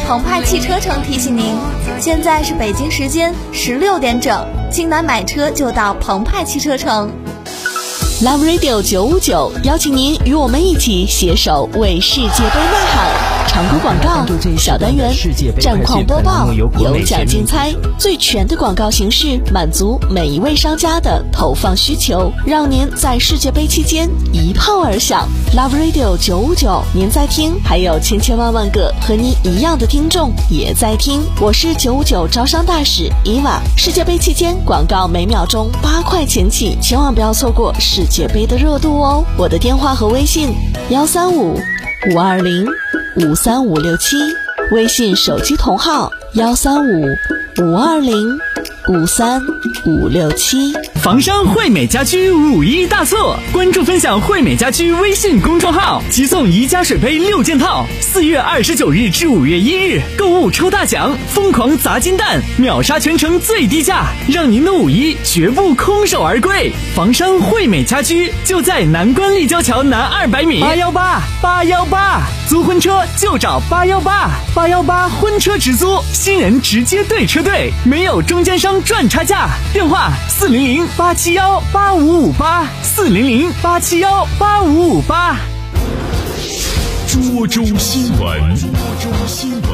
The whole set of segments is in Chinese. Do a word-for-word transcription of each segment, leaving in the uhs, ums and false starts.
澎湃汽车城提醒您，现在是北京时间十六点整，京南买车就到澎湃汽车城。 Love Radio 九五九邀请您与我们一起携手为世界杯呐喊。常规广告、小单元、战况播报、有奖竞猜，最全的广告形式，满足每一位商家的投放需求，让您在世界杯期间一炮而响。Love Radio 九五九，您在听，还有千千万万个和您一样的听众也在听。我是九五九招商大使伊娃。世界杯期间广告每秒钟八块钱起，千万不要错过世界杯的热度哦。我的电话和微信幺三五五二零五三五六七，微信手机同号幺三五五二零五三五六七。 房商惠美家居五一大促，关注分享惠美家居微信公众号，即送宜家水杯六件套，四月二十九日至五月一日购物抽大奖，疯狂砸金蛋，秒杀全城最低价，让您的五一绝不空手而归。房商惠美家居就在南关立交桥南二百米，八幺八八幺八，租婚车就找八幺八八幺八婚车直租，新人直接对车队，没有中间商赚差价。电话四零零八七幺八五五八，四零零八七幺八五五八。 涿州新闻，涿州新闻。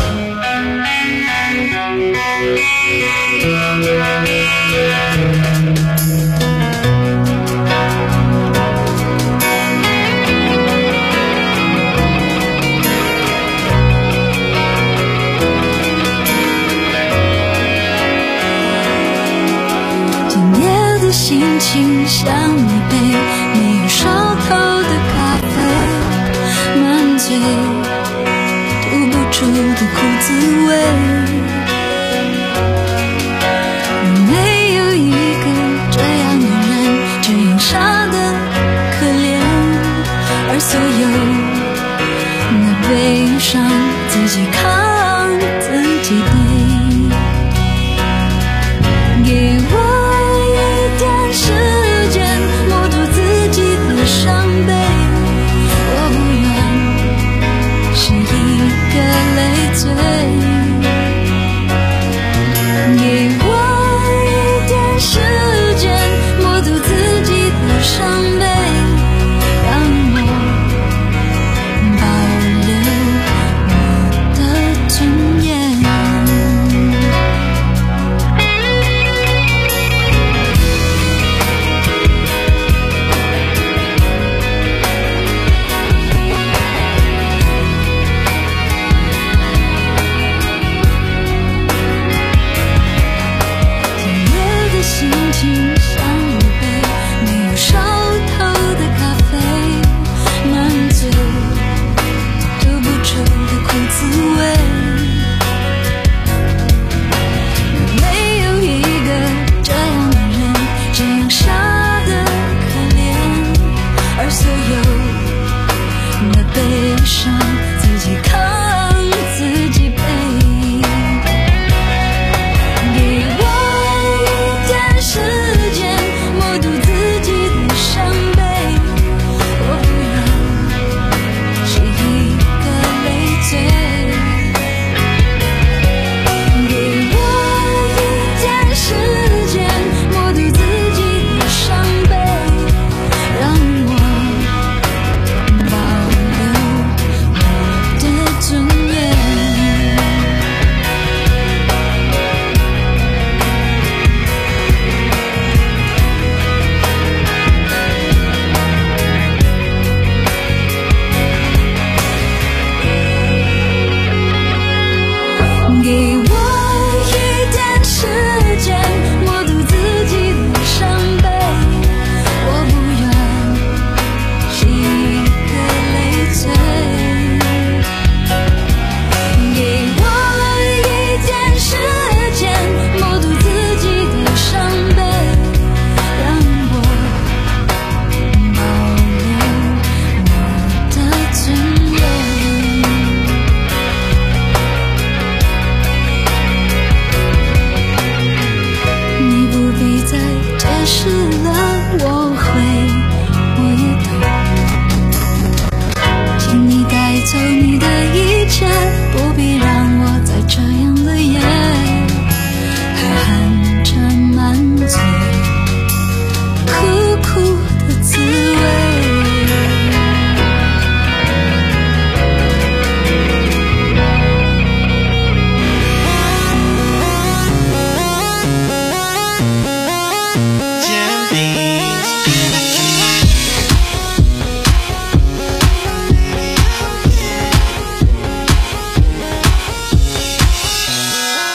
心情像一杯没有烧透的咖啡，满嘴吐不出的苦滋味。没有一个这样的人，这样傻的可怜，而所有那悲伤自己扛自己背。给我时间摸住自己的伤悲，我不愿是一个累赘。给我一点时间摸住自己的伤悲，让我保留我的尊严。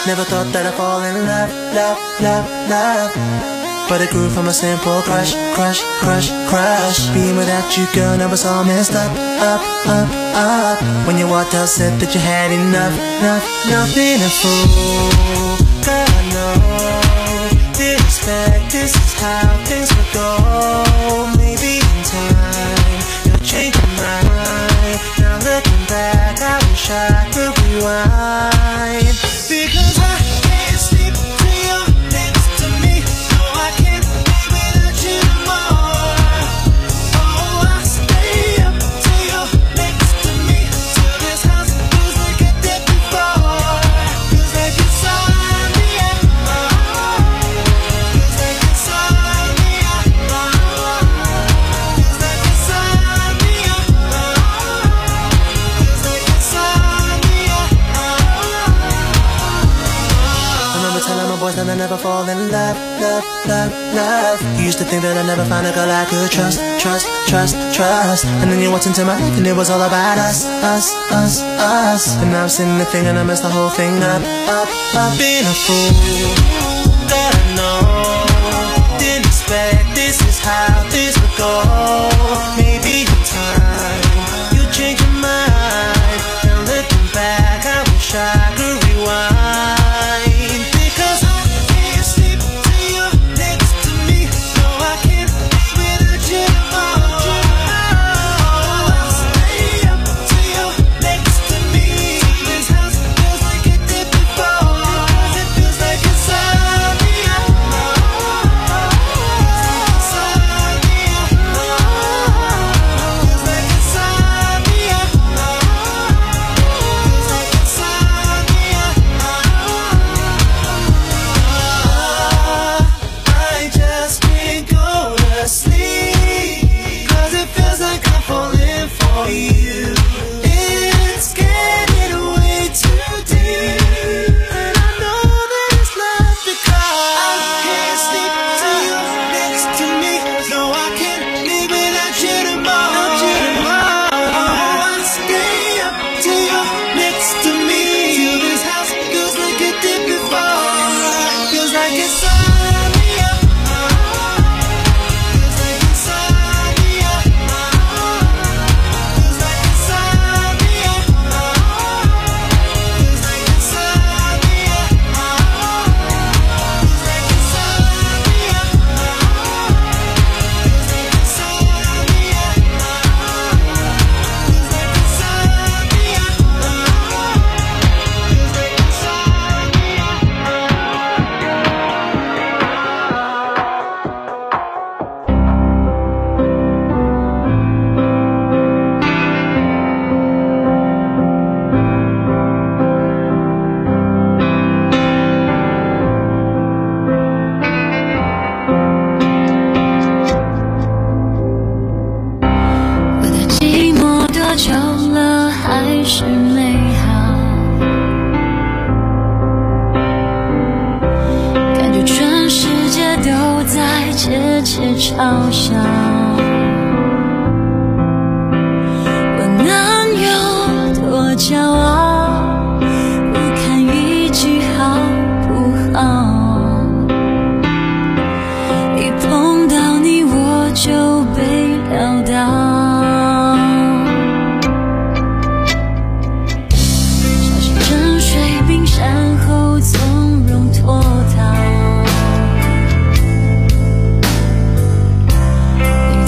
Never thought that I'd fall in love, love, love, love. But it grew from a simple crush, crush, crush, crush. Being without you, girl, now it's all messed up, up, up, up. When you walked out, said that you had enough, enough, enough. Being a fool, girl, I know. Didn't expect this is how things would go. Maybe in time, you'll change your mind. Now looking back, I wish I could rewind. Because I can't sleep till you're next to me. No, I can't live without you no more. Oh, I stay up till you're next to me. Till this house feels like it did before. Feels like it's on me, yeah. Feels like it's on me, yeah. Feels like it's on me, yeah. Feels like it's on me, yeah. I remember telling my boys that I never fall in love, love, love, love. You used to think that I'd never find a girl I could trust, trust, trust, trust. And then you walked into my life and it was all about us, us, us, us. And now I'm sitting there thinking I messed the whole thing up, up, up. Being a fool, God I know. Didn't expect this is how this would go. Maybe in time you change your mind. And looking back, I wish I could rewind. Because I can't sleep till you're next to me. No, I can't live without you no more. Oh, I'll stay up till you're next to me. This house feels like it did before. Because it feels like it's on me. It's on me. Feels like it's on me. Feels like it's on me. I just can't go to sleep. Cause it feels like I'm falling for you. It's getting way too deep. And I know that it's love because I can't sleep till you're next to me. No, I can't live without you tomorrow. Oh, I stay up till you're next to me. Till this house feels like it did before. Feels like it's on me. Feels like it's on me. Feels like it's on me. Feels like it's on me. Feels like it's on me. Feels like it's on me. Feels like it's on me. Feels like it's on me. 我的寂寞多久了还是美好，感觉全世界都在窃窃嘲笑，我能有多骄傲，不看一句好不好，一碰到你我就被撂倒。小心沉睡冰山后从容脱逃，你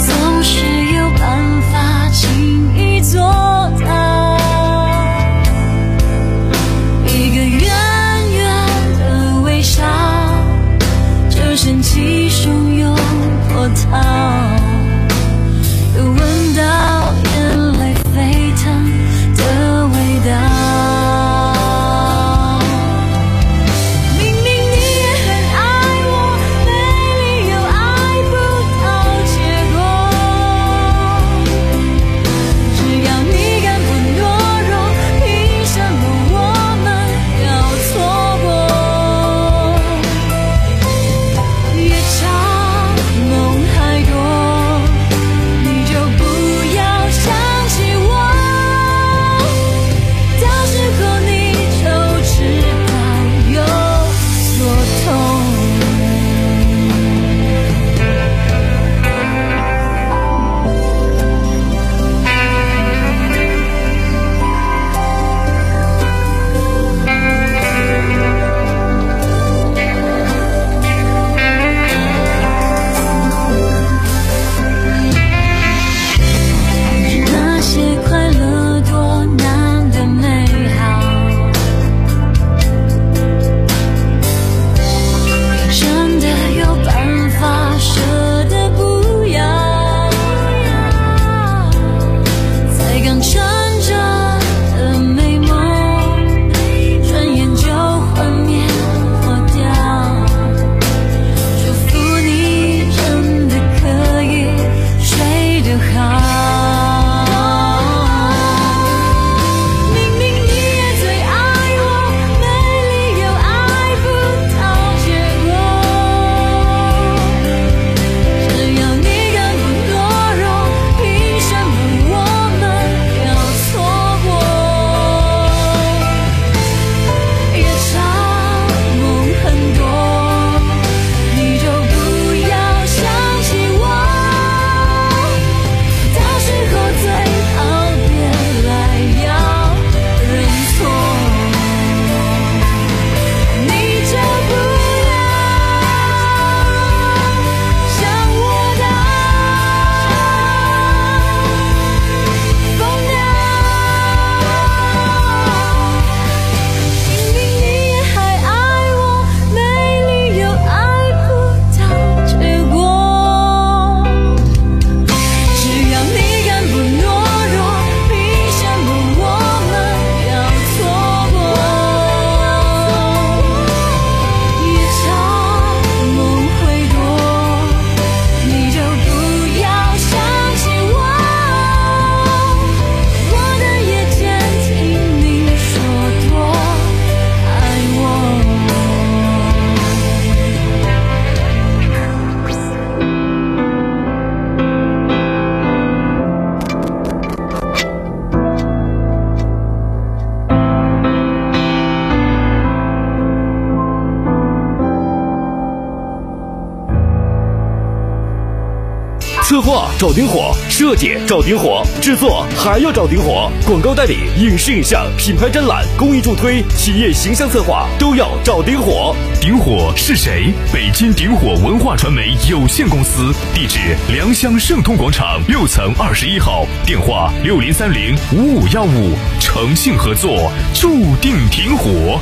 划找顶火，设计找顶火，制作还要找顶火，广告代理、影视影像、品牌展览、公益助推、企业形象策划都要找顶火。 顶火是谁？北京顶火文化传媒有限公司，地址良乡盛通广场六层二十一号，电话六零三零五五幺五，诚信合作，注定挺火。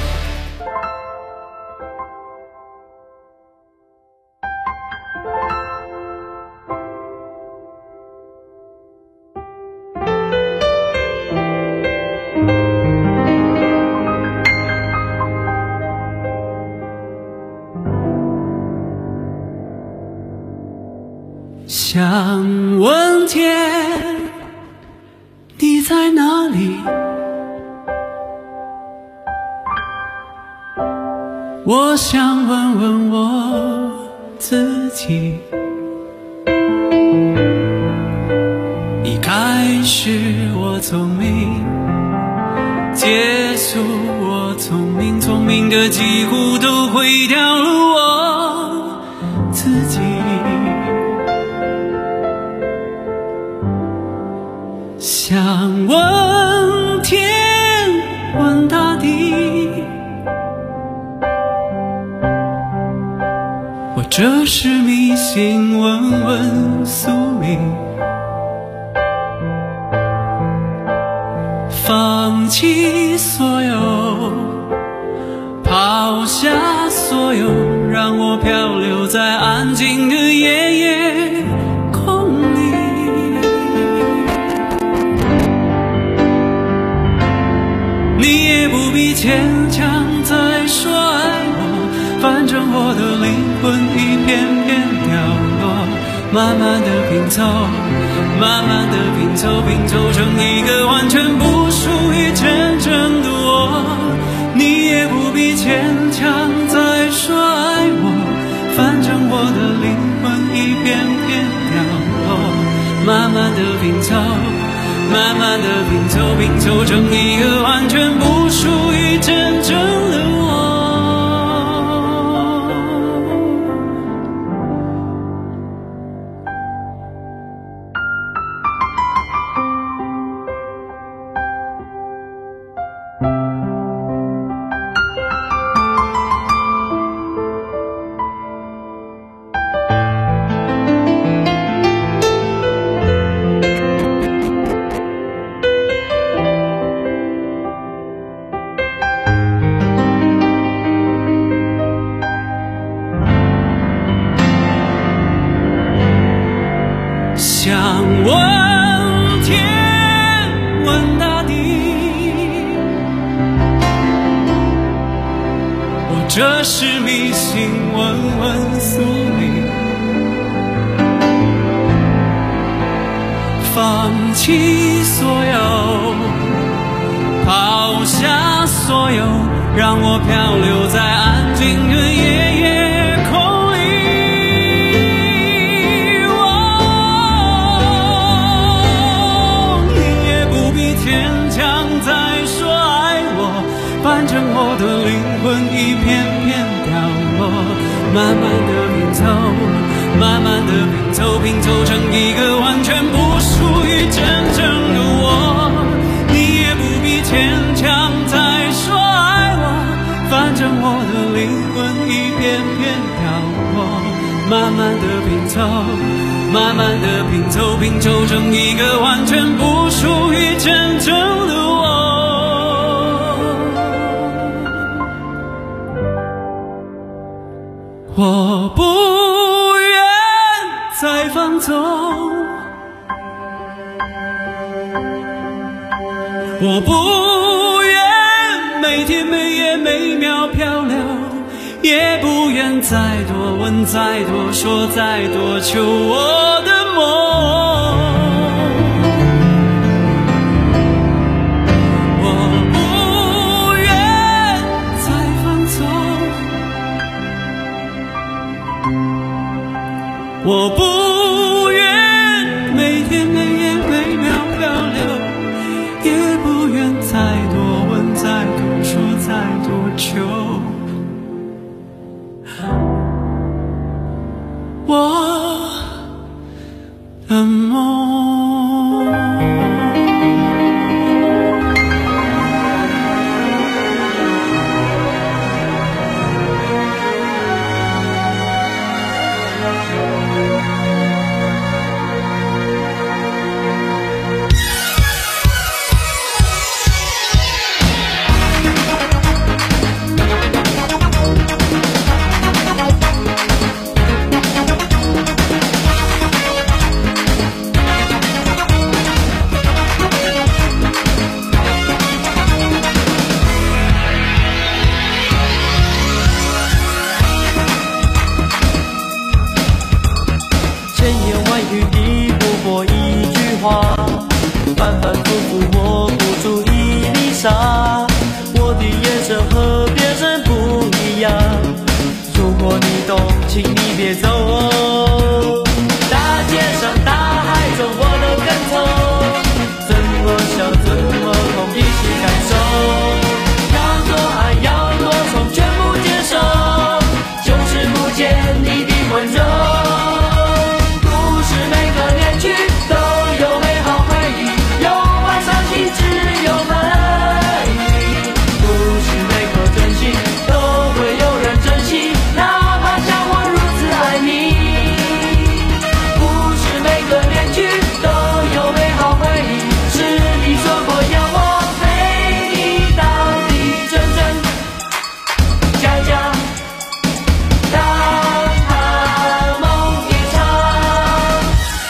想问天，你在哪里？我想问问我自己。一开始我聪明，结束我聪明，聪明的几乎都毁掉了我自己。想问天，问大地，或者是迷信，问问宿命。放弃所有，抛下所有，让我漂流在安静的夜夜空里。你也不必牵强再说爱我，反正我的灵魂一片片掉落，慢慢的拼凑，慢慢的拼凑，拼凑成一个完全不属于真正的我。你也不必牵强再说爱我，反正我的灵魂一片片掉落，慢慢的拼凑，慢慢的拼凑，拼凑成一个完全不属于真正的我。想问天，问大地，或者是迷信，问问宿命。放弃所有，抛下所有，让我漂流在安静的夜夜空里。反正我的灵魂一片片掉落，慢慢的拼凑，慢慢的拼凑，拼凑成一个完全不属于真正的我。你也不必牵强再说爱我，反正我的灵魂一片片掉落，慢慢的拼凑，慢慢的拼凑，拼凑成一个完全不属于真正的我。我不愿再放纵，我不愿每天每夜每秒漂流，也不愿再多问再多说再多求我的梦。我不愿每天每夜每秒漂流，也不愿再多问再多说再多求。我能生和别人不一样。如果你懂情，你别走。大街上大海中我都跟从，怎么笑怎么痛，一起感受。要多爱要多宠，全部接受，就是不见你的温柔。故事每个恋曲都有美好回忆，有爱伤心只有分离。故事每颗真心都会有人珍惜，哪怕像我如此爱你。故事每个恋曲都有美好回忆，是你说过要我陪你到底，真真假假，当他梦一场。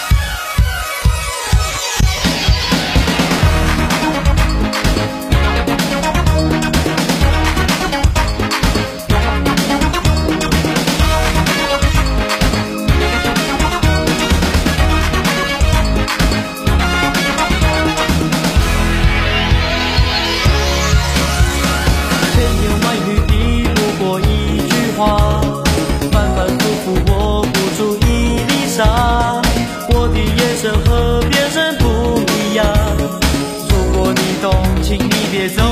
千言万语抵不过一句话，反反复复我不出一粒沙。我的眼神和别人不一样，如果你懂情，你别走。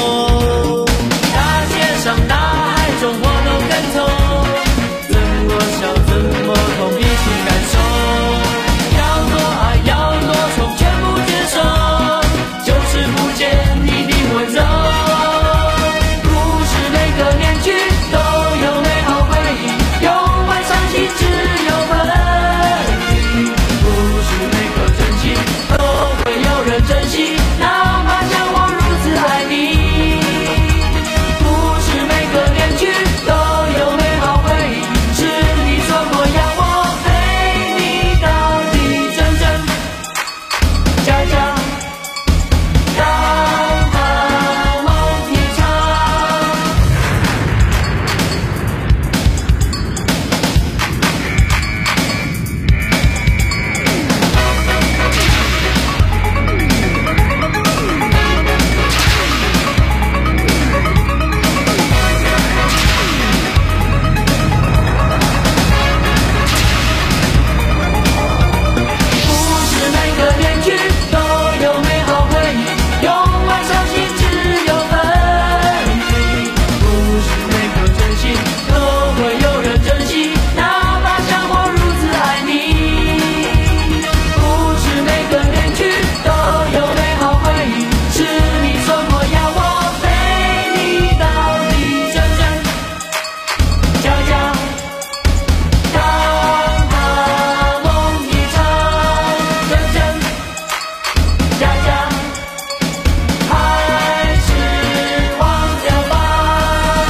大街上大海中我都跟从，怎么笑怎么痛，一起感受。要多爱要多宠，全部接受，就是不见你的温柔。故事每个恋曲都有美好回忆，有爱伤心只有分离。故事每颗真心都会有人珍惜，哪怕像我如此爱你。故事每个恋曲都有美好回忆，是你说过要我陪你到底，真真假假，当他梦一场。故事每个恋曲都有美好回忆，有爱伤心只有分离。故事每颗真心都会有人珍惜，哪怕像我如此爱你。故事每个恋曲都有美好回忆，是你说过要我陪你到底，真真假假，当他梦一场。真真假假，还是忘掉吧。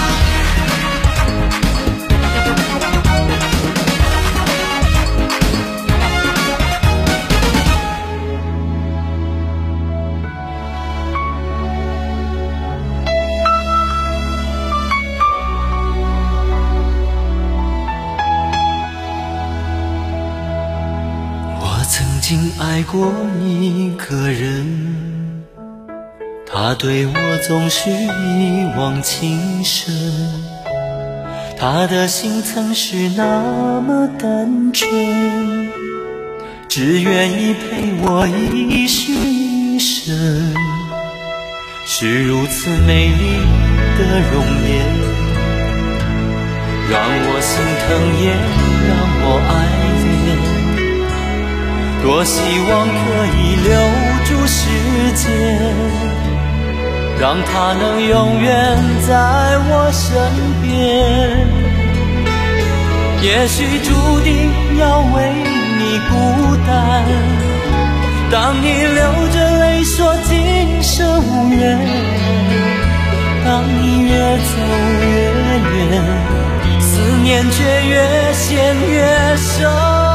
我曾经爱过一个人，他对我总是一往情深，他的心曾是那么单纯，只愿意陪我一世一生，是如此美丽的容颜，让我心疼也让我爱恋。多希望可以留住时间，让它能永远在我身边。也许注定要为你孤单，当你流着泪说今生无缘，当你越走越远，思念却越陷越深。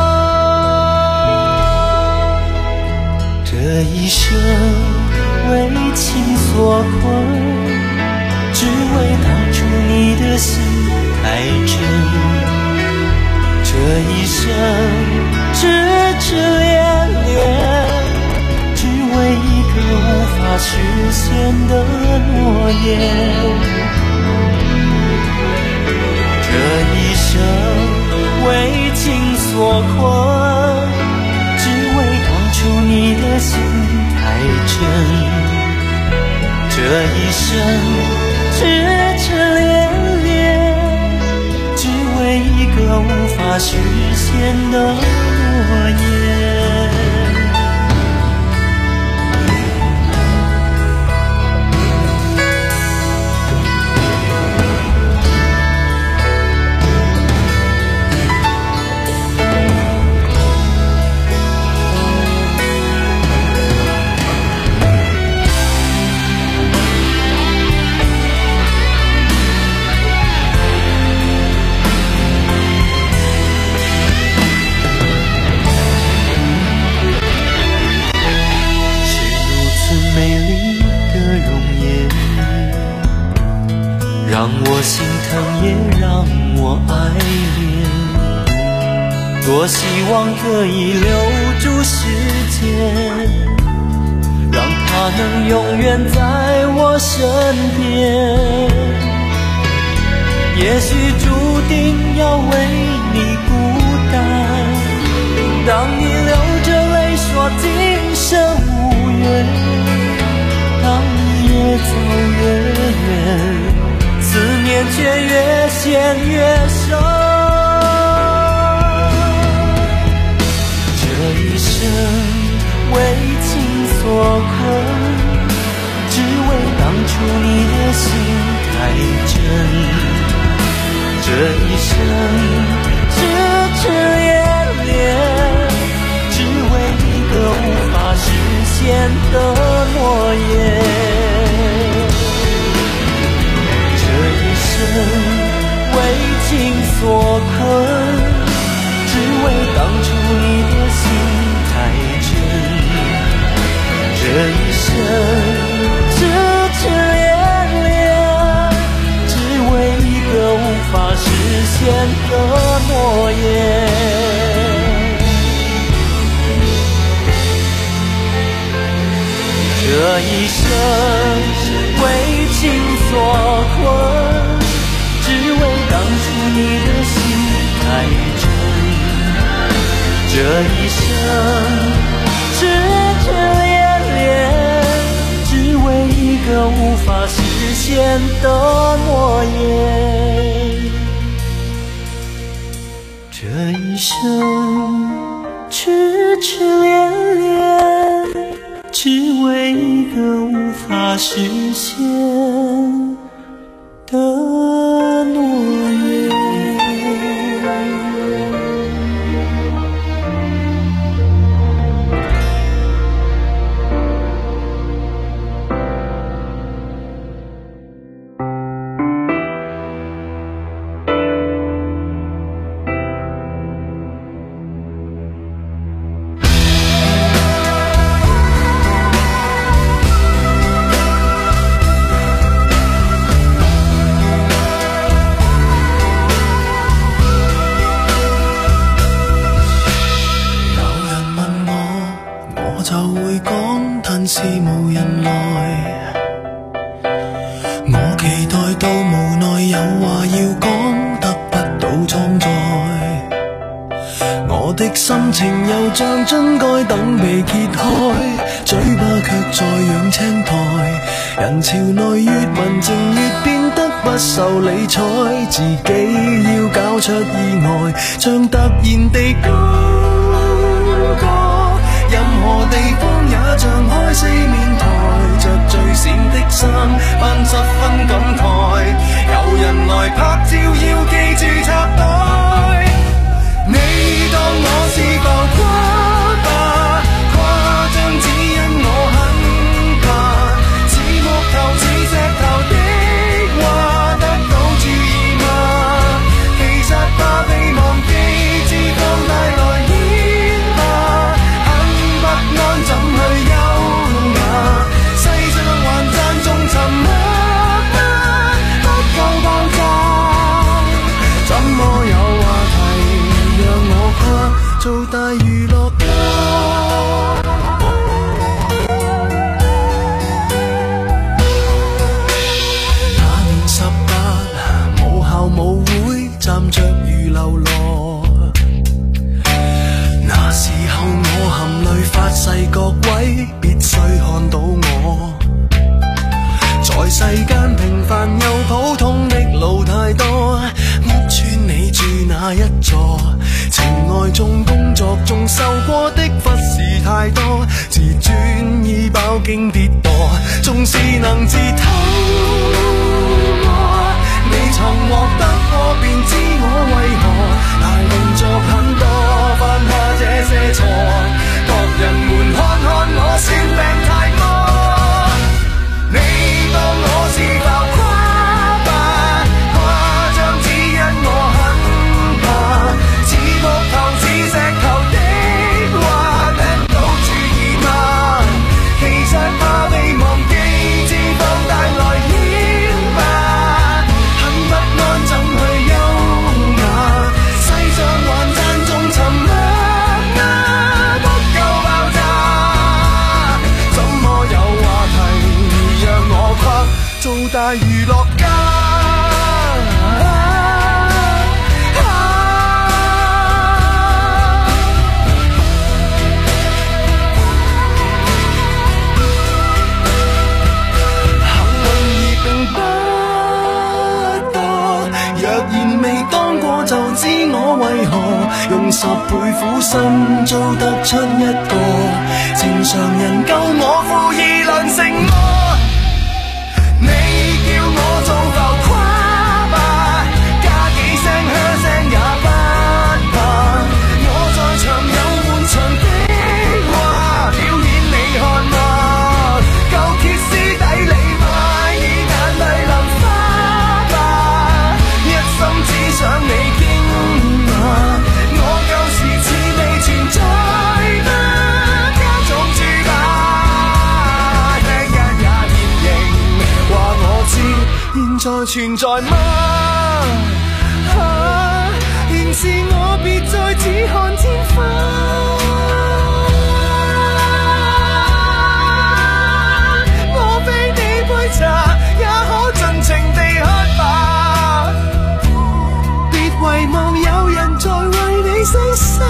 这一生为情所困，只为当初你的心太真。这一生痴痴恋恋，只为一个无法实现的诺言。 所困，只为当初你的心太真。这一生痴痴恋恋，只为一个无法实现的诺言。让我心疼，也让我爱恋。多希望可以留住时间，让它能永远在我身边。也许注定要为你孤单，当你流着泪说今生无缘，当你越走越远，思念却越陷越深。这一生为情所困，只为当初你的心太真。这一生痴痴恋恋，只为一个无法实现的诺言。为情所困，只为当初你的心太真。这一生痴痴恋恋，只为一个无法实现的诺言。这一生为情所困，只为当初你的心太真。这一生痴痴恋恋，只为一个无法实现的诺言。这一生痴痴恋恋，只为一个无法实现的诺言。是無人來，我期待到無奈，有話要講得不到裝載。我的心情又像樽蓋等被揭開，嘴巴卻在養青苔。人潮內越文靜越變得不受理睬，自己要搞出意外，像突然地高歌。任何地方也像開四面台，着最閃的衫扮十分感慨，有人來拍照要記住插袋。你當我是浮誇吧，誇張只因我很怕，似木頭似石頭的話得到注意嗎？其實怕被忘記，自放大來演吧，很不安怎去優雅，世上還讚頌沉默吧。 經跌墮，縱是能自偷過，你曾獲得過便知我為何捱連續很多，犯下這些錯，各人們看看我算病太多，你當我是浮誇吧，誇張只因我很怕，似木頭似石頭的話聽到注意嗎？其實怕被忘記至放帶來牽吧，很不安怎去優雅，世上還讚頌沉默啊，不夠爆炸，怎麼有話題讓我跨做大娛樂家？就知我為何用十倍苦心做得出一個正常人，救我負義良承諾，你叫我做浮誇吧，加幾聲噓聲也不怕，我在場有滿場的話表演你看嗎？夠歇斯底里嗎？以眼淚淋花吧，一心只想你在存在嗎？啊，仍是我別再只看天花，我非你杯茶也可盡情地喝吧，別遺忘有人在為你犧牲。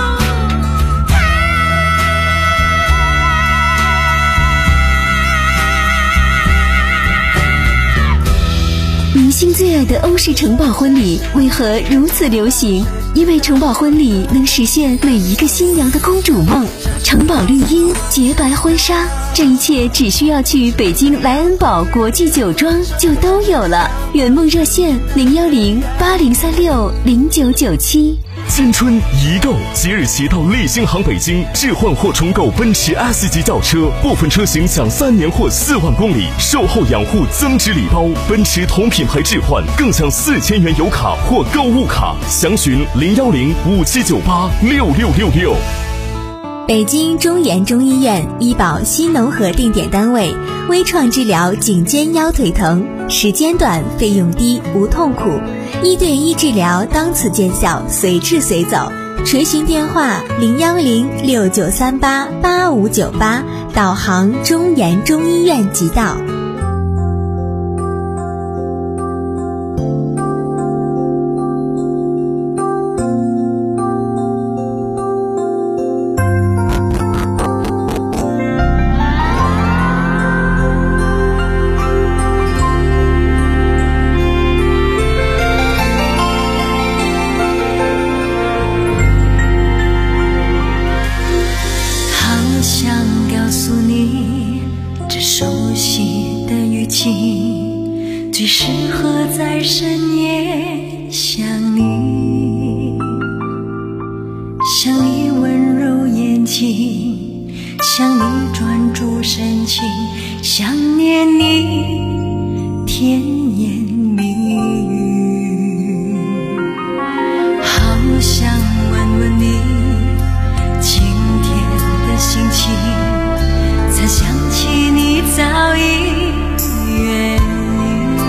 明星最爱的欧式城堡婚礼为何如此流行？因为城堡婚礼能实现每一个新娘的公主梦。城堡绿荫、洁白婚纱，这一切只需要去北京莱恩堡国际酒庄就都有了。圆梦热线零幺零八零三六零九九七。 新春一购，即日起到立新行北京置换或重购奔驰 S 级轿车，部分车型享三年或四万公里售后养护增值礼包，奔驰同品牌置换更享四千元油卡或购物卡。详询零幺零五七九八六六六六。 北京中研中医院医保新农合定点单位，微创治疗颈肩腰腿疼，时间短，费用低，无痛苦，一对一治疗当此见效，随治随走。垂询电话零幺零六九三八八五九八，导航中研中医院即到。 最适合在深夜想你，想你温柔眼睛，想你专注深情，想念你甜言蜜语，好想问问你今天的心情，才想起你早已远离，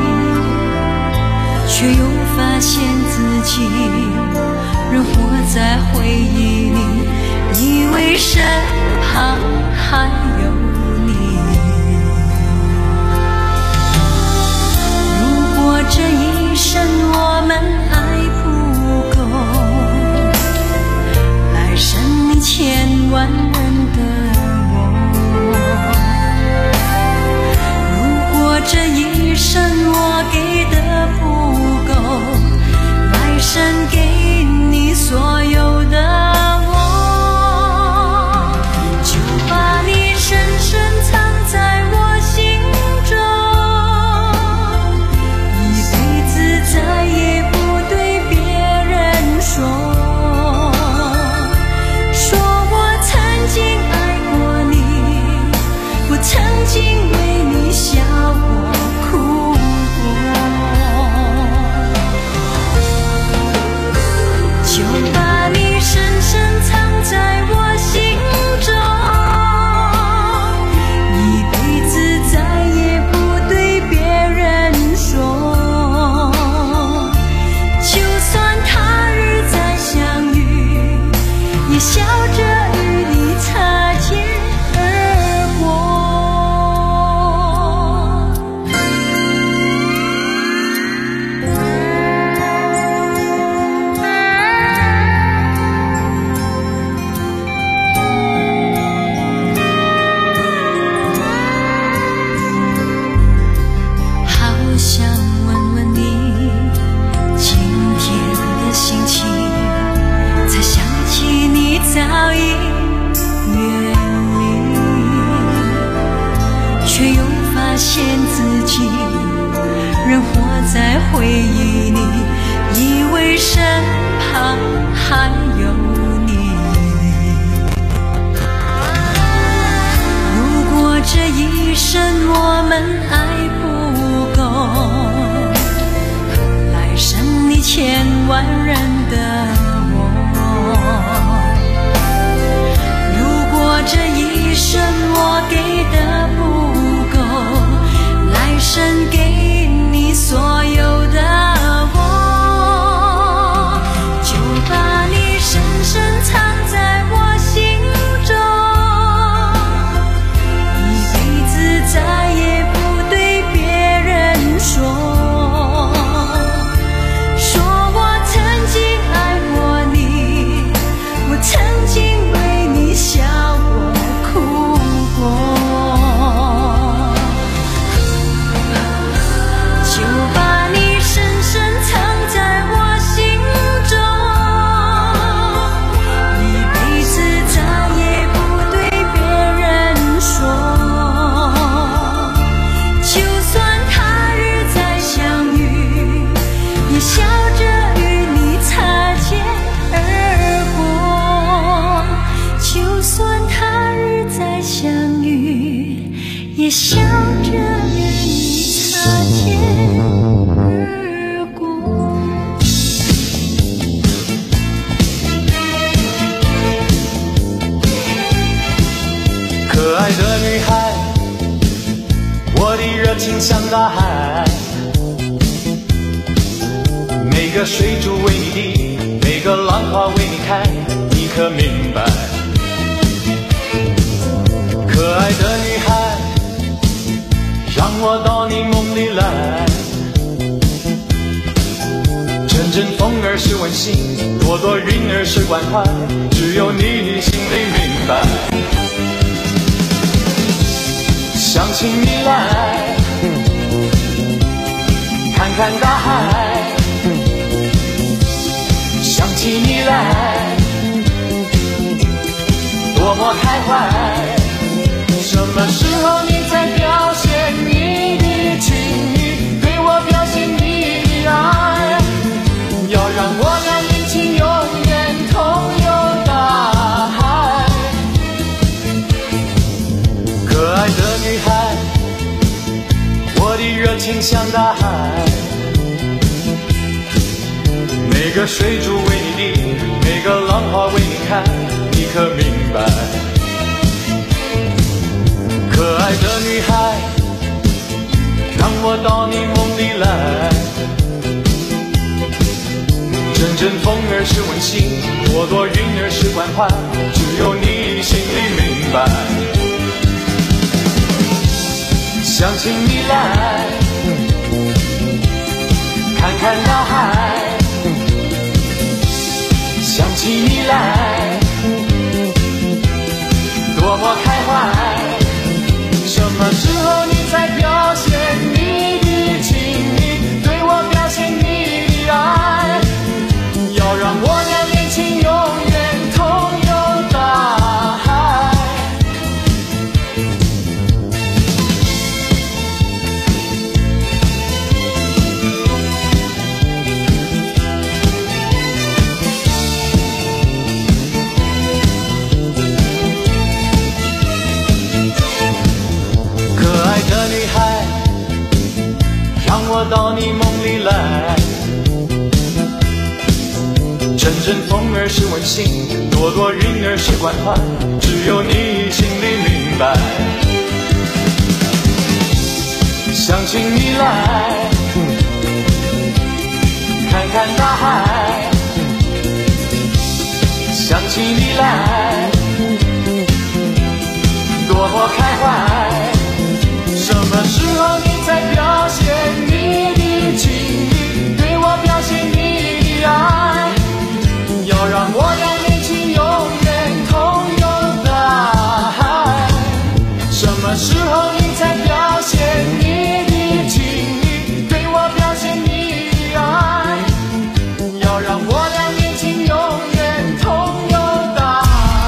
却又发现自己仍活在回忆里，以为身旁还有你。如果这一生我们还不够，来生你千万认得这一生我给的不够，来生给你所有的我，就把你深在回忆里，以为身旁还有你。如果这一生我们爱不够，来生你千万人的我。如果这一生我给的不够，来生给你所有的我，就把你深深藏在我心中，一辈子再也不对别人说，说我曾经爱过你，我曾经为你笑过哭过，就把你深深藏在我心中，一辈子再也不对别人说，就算他日再相遇，也笑着与你擦肩而过，就算他日再相遇，也笑着与你擦肩而过。 可爱的女孩，我的热情像大海，每个水珠为你滴，每个浪花为你开，你可明白？可爱的女孩，让我到你梦里来，阵阵风儿是温馨，朵朵云儿是关怀，只有你心里明白。想起你来，看看大海，想起你来，多么开怀。什么时候你才表现你的情意，对我表现你的爱，要让我俩年轻永远同游大海。可爱的女孩，我的热情像大海，每个水珠为你滴，每个浪花为你开，你可明白？可爱的女孩，让我到你梦里来，阵阵风儿是温馨，朵朵云儿是关怀，只有你心里明白。想起你来，看看大海，想起你来，多么开怀。什么时候你才表现你的情意，对我表现你的爱，要让我俩年轻永远同游大海。可爱的女孩，让我到你梦里来，阵阵风儿是温馨，朵朵云儿是关怀，只有你心里明白。想起你来，看看大海，想起你来，多么开怀。什么时候你才表现你的情意，对我表现你的爱，要让我俩年轻永远同游大海。什么时候你才表现你的情意，对我表现你的爱，要让我俩年轻永远同游大海。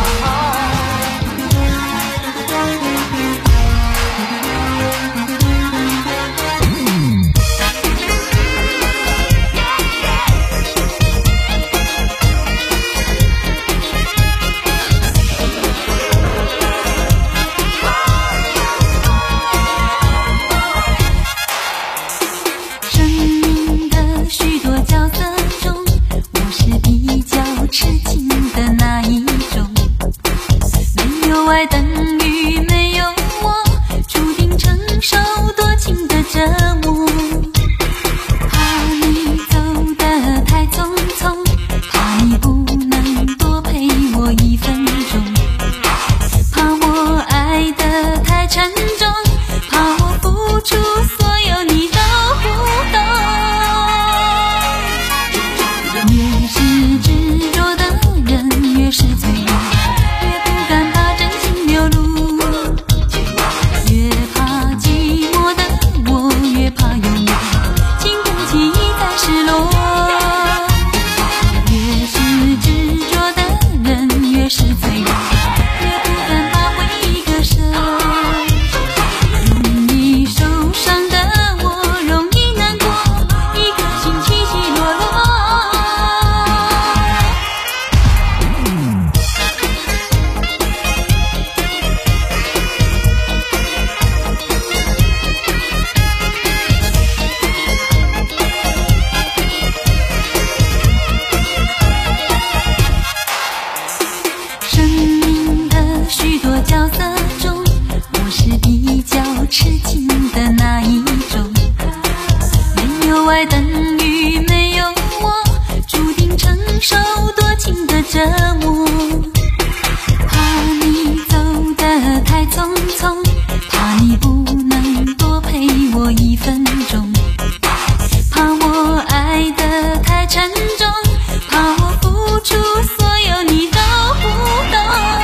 有爱等于没有我，注定承受多情的折磨。怕你走得太匆匆，怕你不能多陪我一分钟，怕我爱得太沉重，怕我付出所有你都不懂。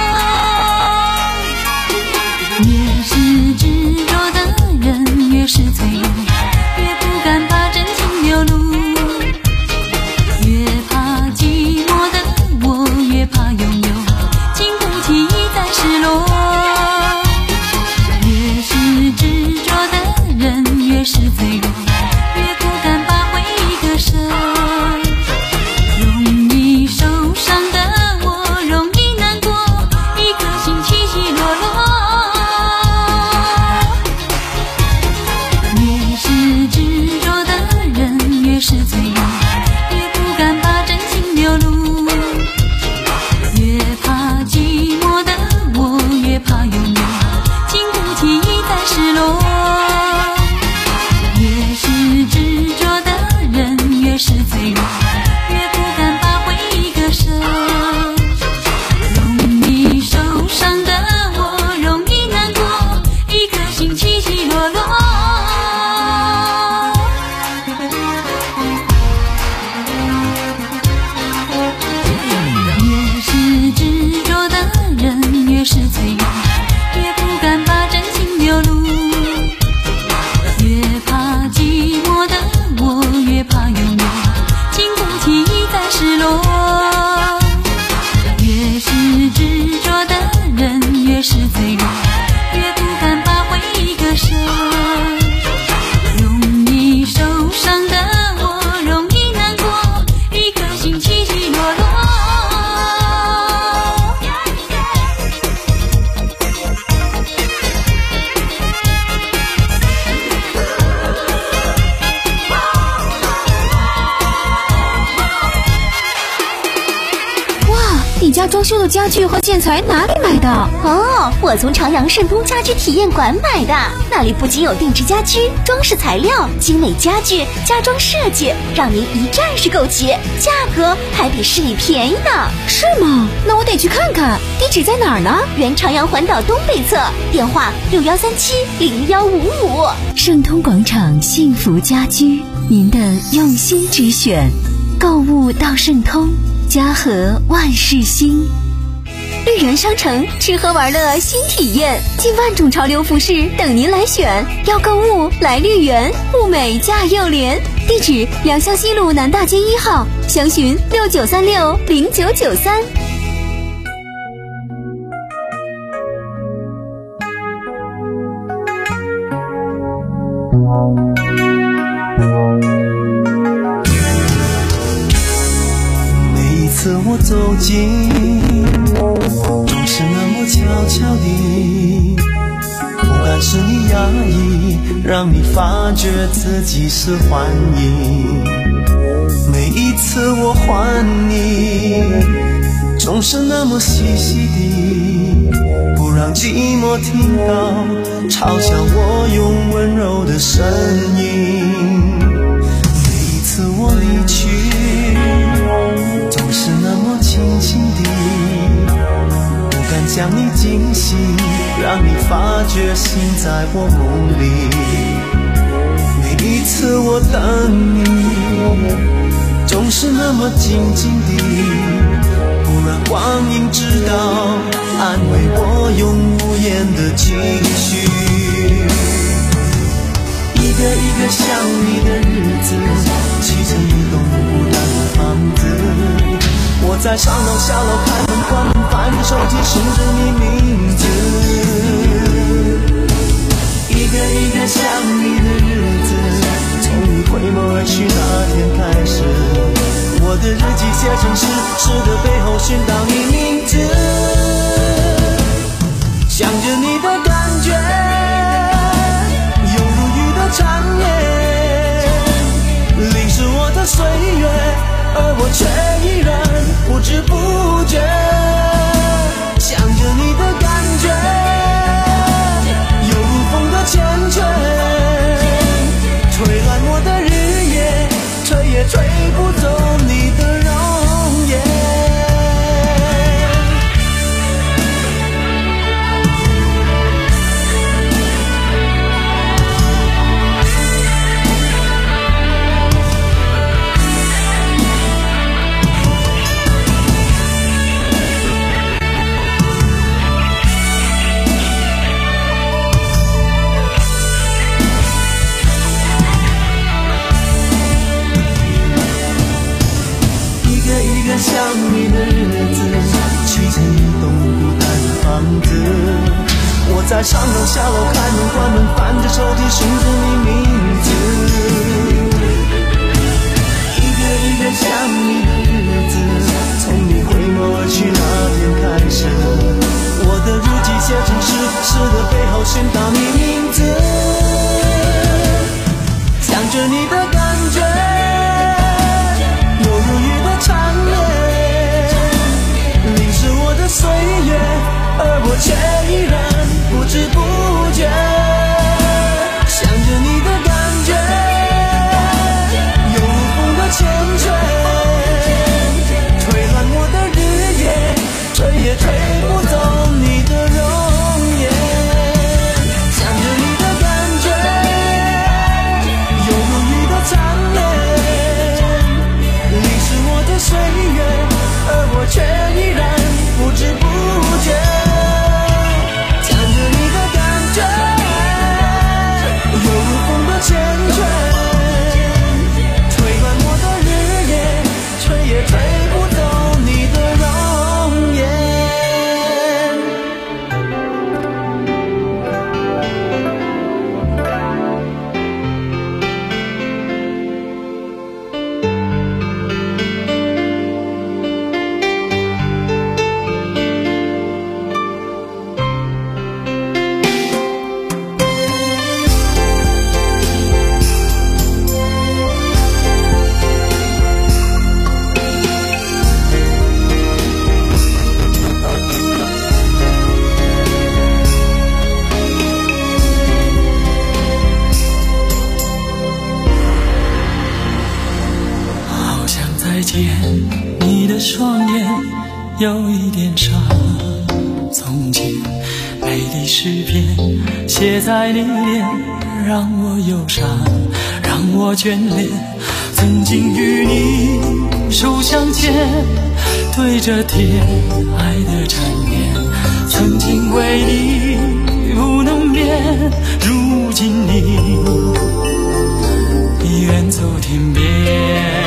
越是执着的人越是脆弱，越不敢把真情流露，越怕寂寞的我，越怕拥有经不起一再失落。越是执着的人越是脆弱，越不敢把回忆割舍。容易受伤的我，容易难过，一颗心起起落落。越是执着的人越是脆弱，越不敢把真情流露，越怕寂寞的我，越怕拥有经不起一再失落。越是执着的人越是脆弱，越不敢把回忆割舍。容易受伤的我，容易难过，一颗心起起落落。越是执着的人越是脆弱，越不敢把真情流露，越怕寂寞的我，越怕拥有经不起一再失落。越是执着的人越是脆弱，越不敢把回忆割舍。容易受伤的我，容易难过，一颗心起起落落。 你家装修的家具和建材哪里买的？ 哦，我从朝阳盛通家居体验馆买的，那里不仅有定制家居、装饰材料、精美家具、家装设计，让您一站式购齐，价格还比市里便宜呢。 是吗？那我得去看看。地址在哪儿呢？ 原朝阳环岛东北侧，电话六幺三七零幺五五。 盛通广场幸福家居，您的用心之选。购物到盛通，家和万事兴。绿园商城吃喝玩乐新体验，近万种潮流服饰等您来选。要购物来绿园，物美价又廉。地址：良乡西路南大街一号，详询六九三六零九九三。 每一次我走近，总是那么悄悄地，不敢使你压抑，让你发觉自己是幻影。每一次我还你，总是那么细细地，不让寂寞听到嘲笑我用温柔的声音。每一次我离去，总是那么轻轻地，不敢将你惊醒，让你发觉心在我梦里。每一次我等你，总是那么静静地，不让光阴知道，安慰我用无言的情绪。一个一个想你的日子，砌成一栋孤单的房子，我在上楼下楼开门关门，翻着手机寻着你名字。一个一个想你的日子，从你回眸而去那天开始，我的日记写成诗，诗的背后寻到你名字。想着你的感觉，犹如雨的缠绵，淋湿我的岁月，而我却依然不知不觉。想着你的感觉，犹如风的缱绻，吹乱我的日夜， 在上楼下楼开门关门，翻着抽屉寻着你名字，一个一个想你的日子，从你回眸而去那天开始，我的日记写成诗，诗的背后寻到你名字，想着你的感觉犹如雨的缠绵，淋湿我的岁月，而我却依然不知不觉想着你的感觉犹如风的缱绻，吹乱我的日夜，吹也吹不走你的容颜，想着你的感觉犹如雨的缠绵，淋湿我的岁月，而我却依然不知不觉想着你的感觉犹如风的缱绻，吹乱我的日夜，吹也吹不走你的容颜。 好想再见你的双眼，有一点伤。从前美丽诗篇写在你脸，让我忧伤，让我眷恋。曾经与你手相牵，对着天爱的缠绵，曾经为你不能眠，如今你已远走天边。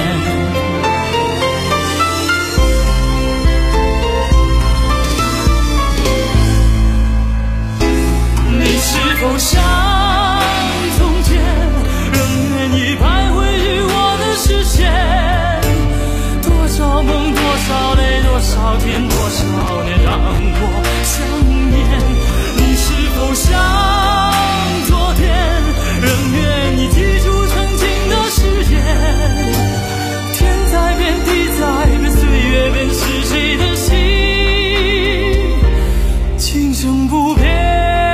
是否像从前，仍愿意徘徊于我的视线？多少梦，多少泪，多少天，多少年，让我想念。你是否像昨天，仍愿意记住曾经的誓言？天在变，地在变，岁月变，是谁的心今生不变？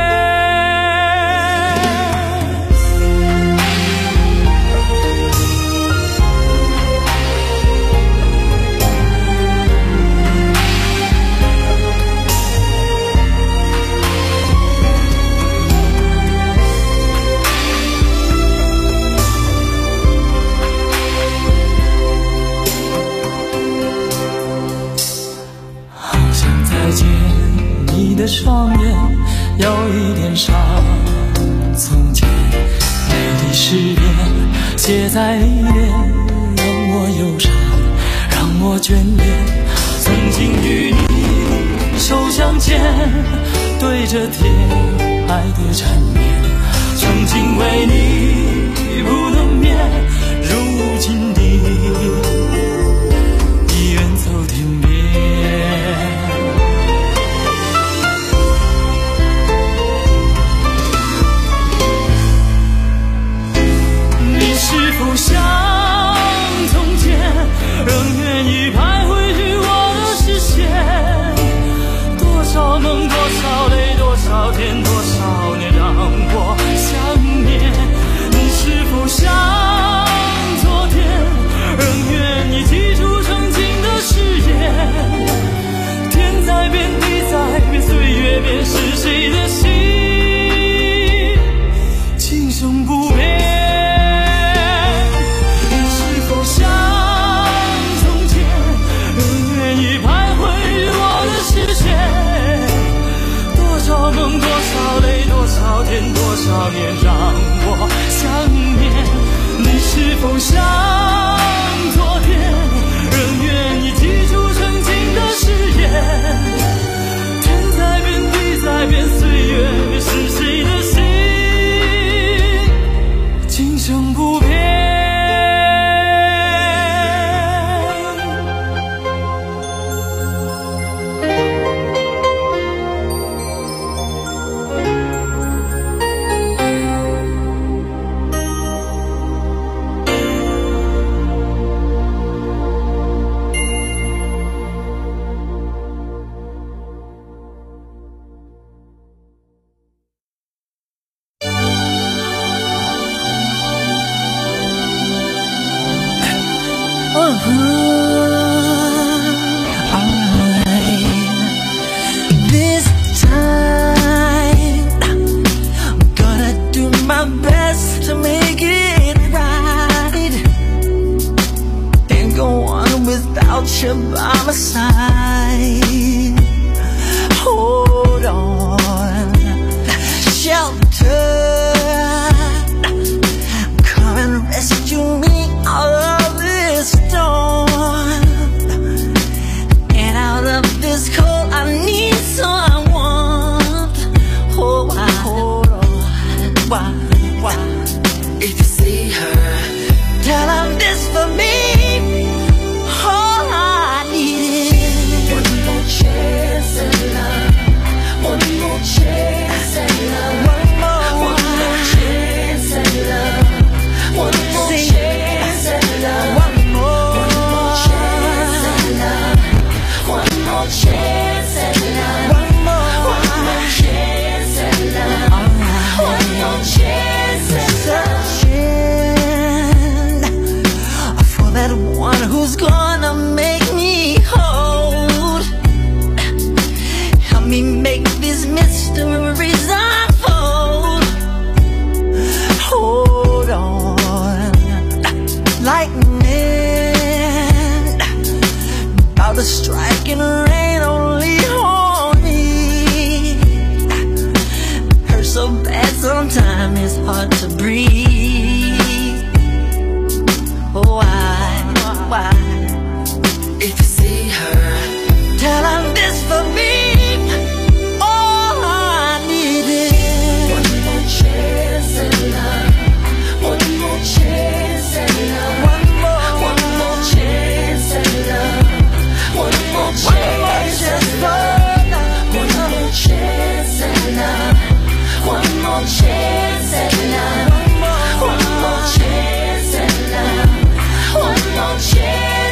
的双眼有一点伤，从前美丽诗篇写在你脸，让我忧伤，让我眷恋。曾经与你手相牵，对着天爱的缠绵，曾经为你不能眠，如今你已远走天边。是否像从前，仍愿意徘徊于我的视线？多少梦，多少泪，多少天，多少年，让我想念。你是否像昨天，仍愿意记住曾经的誓言？天在变，地在变，岁月变，是谁的心今生不变？像从 You by my side, hold on, shelter, come and rescue me out of this storm, and out of this cold I need someone. Oh, why, hold on, why, why? If you see her, tell her this for me. Who's gonna make me hold? Help me make these mysteries unfold. Hold on, lightning about to strike and rain only on me. Hurts so bad sometimes it's hard to breathe. Oh, I why? If you see her, tell her this for me. All I need is one more chance at love. One more chance at love. One more, one more chance at love. One more chance at love. One more chance at love. One more chance at love. One more chance at love. One more chance.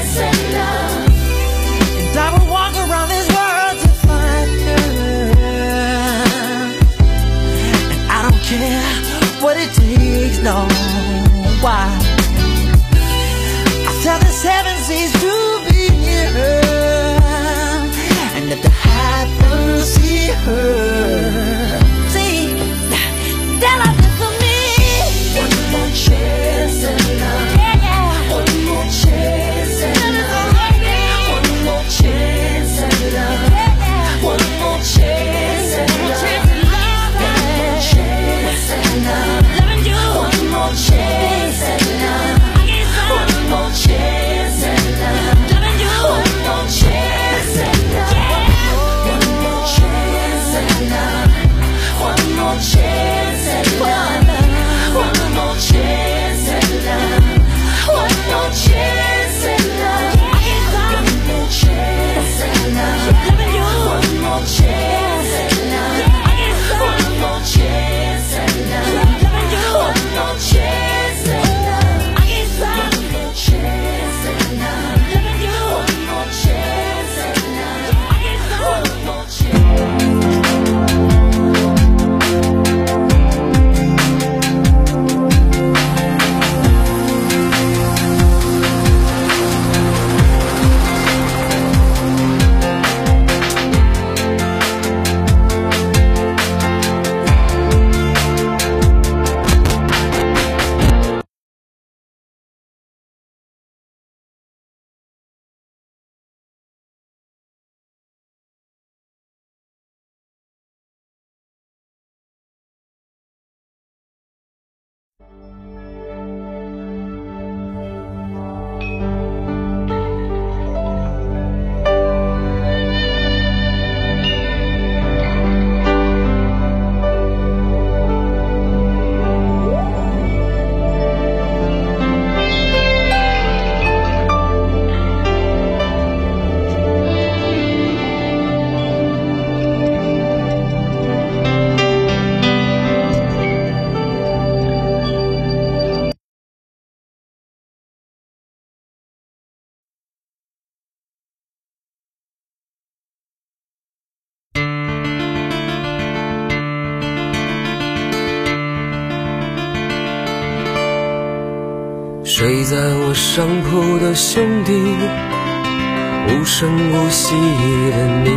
睡在我上铺的兄弟，无声无息的你，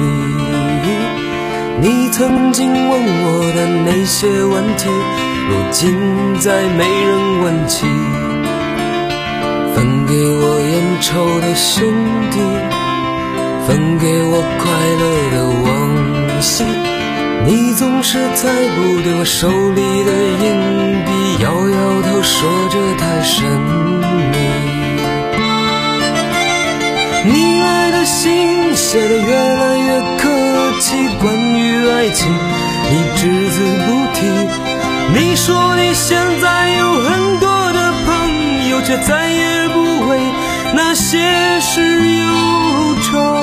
你曾经问我的那些问题，如今再没人问起。分给我烟抽的兄弟，分给我快乐的往昔，你总是猜不对我手里的硬币，摇摇头说着太神秘。你来的信写得越来越客气，关于爱情你只字不提。你说你现在有很多的朋友，却再也不为那些事忧愁。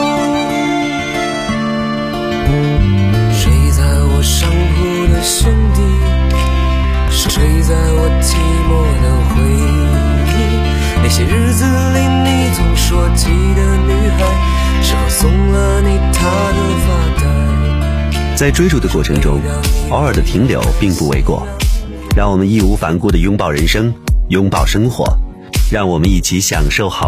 睡在我上铺的兄弟，睡在我寂寞的回忆，那些日子里你总说起的女孩，是否送了你她的发带。 在追逐的过程中，偶尔的停留并不为过。让我们义无反顾地拥抱人生，拥抱生活，让我们一起享受好